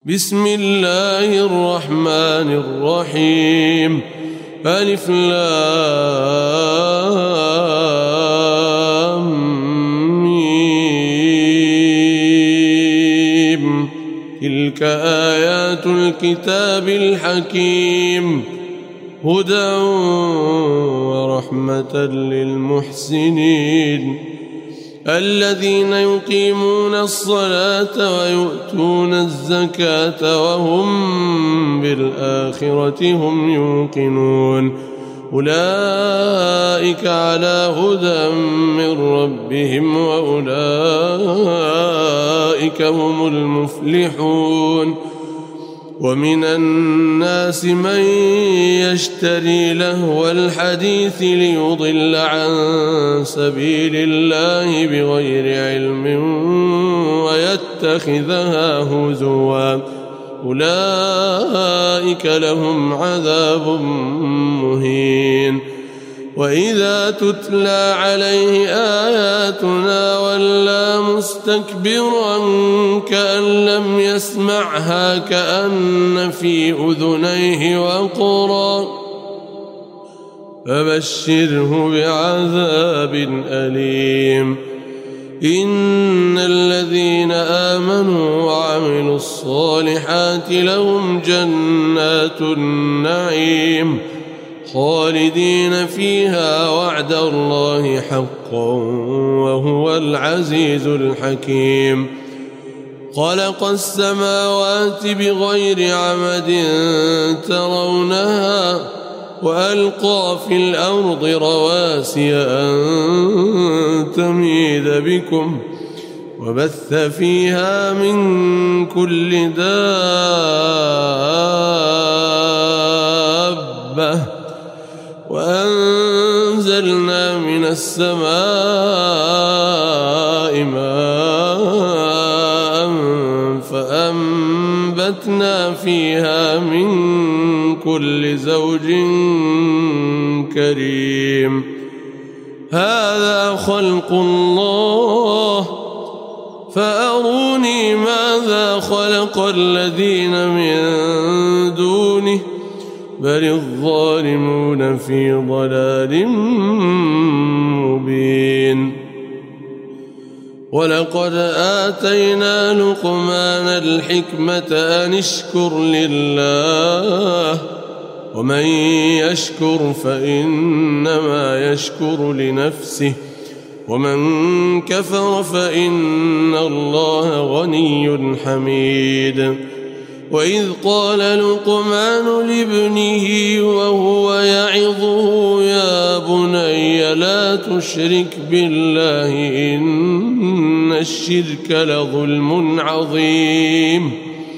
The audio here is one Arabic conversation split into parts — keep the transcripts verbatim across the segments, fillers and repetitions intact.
بسم الله الرحمن الرحيم. ألف لام ميم. تلك آيات الكتاب الحكيم، هدى ورحمة للمحسنين الذين يقيمون الصلاة ويؤتون الزكاة وهم بالآخرة هم يوقنون. أولئك على هدى من ربهم وأولئك هم المفلحون. ومن الناس من يشتري لهو الحديث ليضل عن سبيل الله بغير علم ويتخذها هزوا، أولئك لهم عذاب مهين. وإذا تتلى عليه آياتنا ولى مستكبرا كأن لم يسمعها كأن في أذنيه وقرا، فبشره بعذاب أليم. إن الذين آمنوا وعملوا الصالحات لهم جنات النعيم خالدين فيها، وعد الله حقا وهو العزيز الحكيم. خلق السماوات بغير عمد ترونها وألقى في الأرض رواسي أن تميد بكم وبث فيها من كل دابة وأنزلنا من السماء ماء فأنبتنا فيها من كل زوج كريم. هذا خلق الله فأروني ماذا خلق الذين من دونه بل الظالمون في ضلال مبين. ولقد آتينا لقمان الحكمة أن اشكر لله ومن يشكر فإنما يشكر لنفسه ومن كفر فإن الله غني حميد. وإذ قال لقمان لابنه وهو يعظه يا بني لا تشرك بالله إن الشرك لظلم عظيم.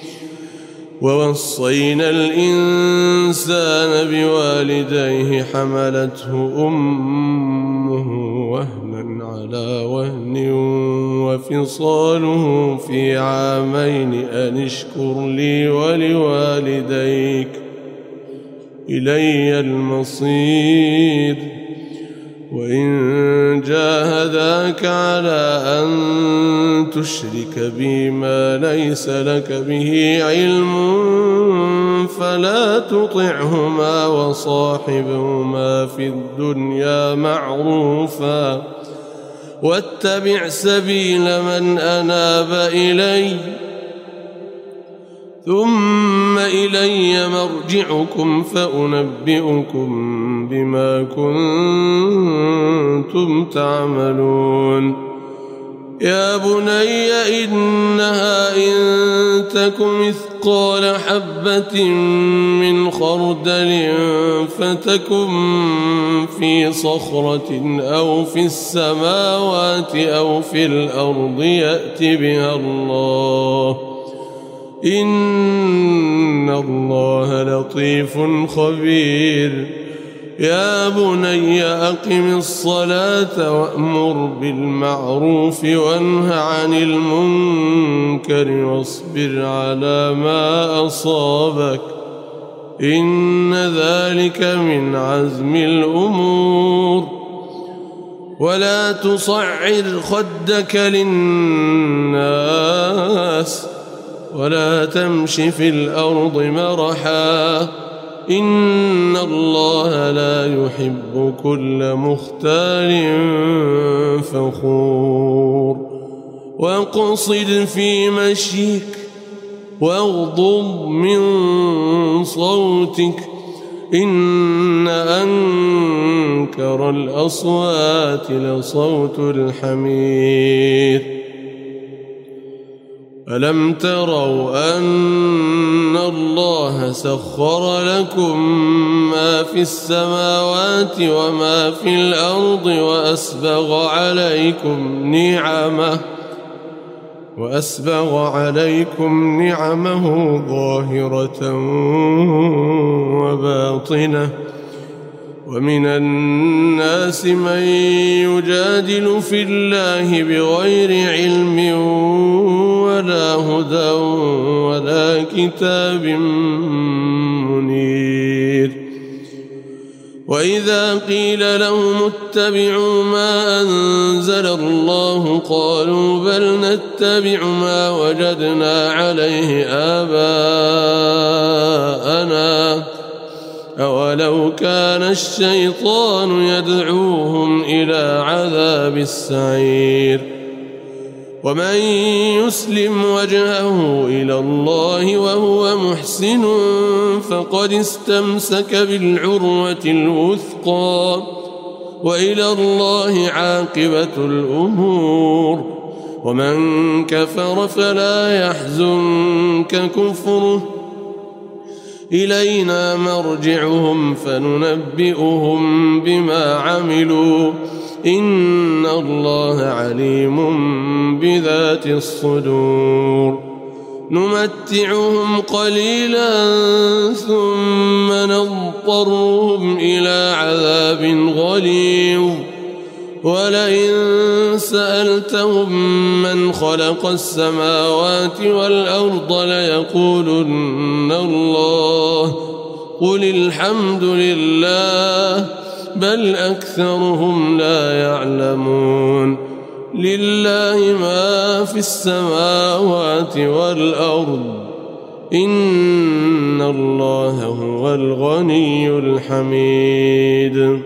ووصينا الإنسان بوالديه حملته أمه وهنا على وهن وفصاله في عامين أن اشكر لي ولوالديك إلي المصير. وإن جاهداك على أن تشرك بي ما ليس لك به علم فلا تطعهما وصاحبهما في الدنيا معروفا واتبع سبيل من أناب إلي ثم إلي مرجعكم فأنبئكم بما كنتم تعملون. يا بني إنها إن تك مثقال حبة من خردل فتكن في صخرة أو في السماوات أو في الأرض يأت بها الله إن الله لطيف خبير. يا بني أقم الصلاة وأمر بالمعروف وانه عن المنكر واصبر على ما أصابك إن ذلك من عزم الأمور. ولا تصعر خدك للناس ولا تمش في الأرض مرحا إن الله لا يحب كل مختال فخور واقصد في مشيك واغضض من صوتك إن أنكر الأصوات لصوت الحمير ألم تروا أن الله سخر لكم ما في السماوات وما في الأرض وأسبغ عليكم نعمه وأسبغ عليكم نعمه ظاهرة وباطنة ومن الناس من يجادل في الله بغير علم ولا هدى ولا كتاب منير وإذا قيل لهم اتبعوا ما أنزل الله قالوا بل نتبع ما وجدنا عليه آباءنا أولو كان الشيطان يدعوهم إلى عذاب السعير ومن يسلم وجهه إلى الله وهو محسن فقد استمسك بالعروة الوثقى وإلى الله عاقبة الأمور ومن كفر فلا يحزنك كفره إلينا مرجعهم فننبئهم بما عملوا إن الله عليم بذات الصدور نمتعهم قليلا ثم نضطرهم إلى عذاب غليظ ولئن سألتهم من خلق السماوات والأرض ليقولن الله قل الحمد لله بل أكثرهم لا يعلمون لله ما في السماوات والأرض إن الله هو الغني الحميد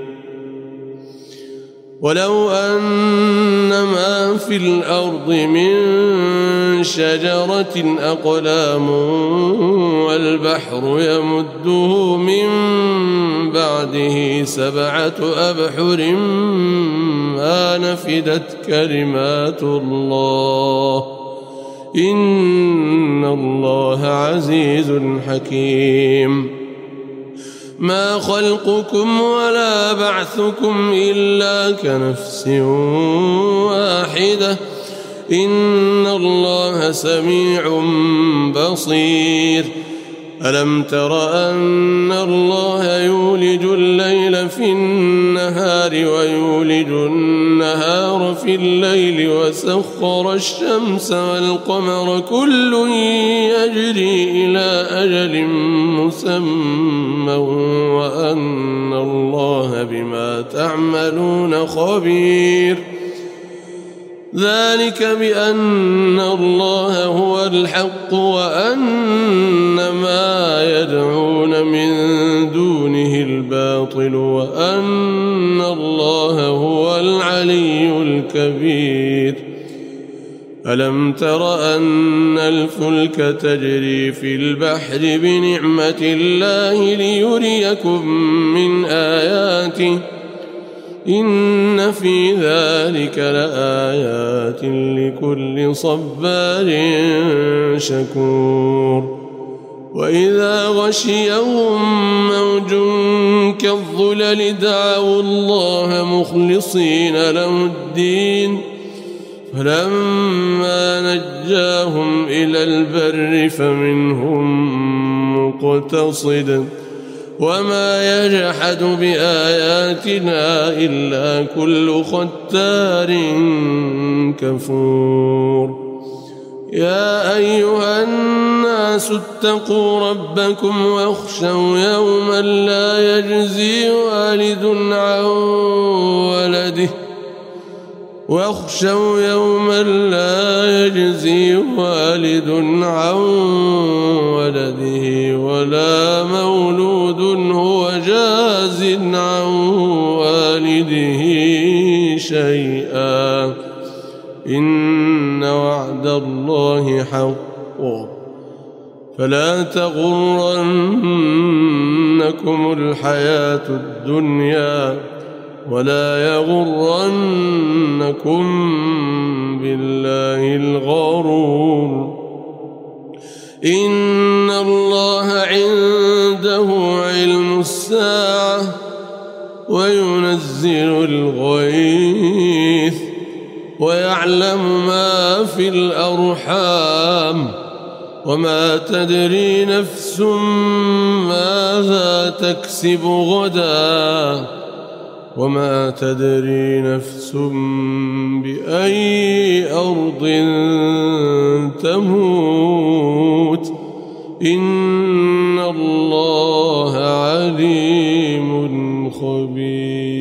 ولو أن ما في الأرض من شجرة أقلام والبحر يمده من بعده سبعة أبحر ما نفدت كلمات الله إن الله عزيز حكيم ما خلقكم ولا بعثكم إلا كنفس واحدة إن الله سميع بصير ألم تر أن الله يولج الليل في النهار ويولج النهار في الليل وسخر الشمس والقمر كل يجري إلى أجل مسمى وأن الله بما تعملون خبير ذلك بأن الله هو الحق وأن ما يدعون من دونه الباطل وأن الله هو العلي الكبير ألم تر أن الفلك تجري في البحر بنعمة الله ليريكم من آياته إن في ذلك لآيات لكل صبار شكور وإذا غشيهم موج كالظلل دعوا الله مخلصين له الدين فلما نجاهم إلى البر فمنهم مقتصد وما يجحد بآياتنا إلا كل ختار كفور يا أيها الناس اتقوا ربكم واخشوا يوما لا يجزي والد عن ولده واخشوا يوما لا يجزي والد عن ولده ولا مولود هو جاز عن والده شيئا إن وعد الله حق فلا تغرنكم الحياة الدنيا ولا يغرنكم بالله الغرور إن الله عنده علم الساعة وينزل الغيث ويعلم ما في الأرحام وما تدري نفس ماذا تكسب غدا وما تدري نفس بأي أرض تموت إن الله عليم خبير.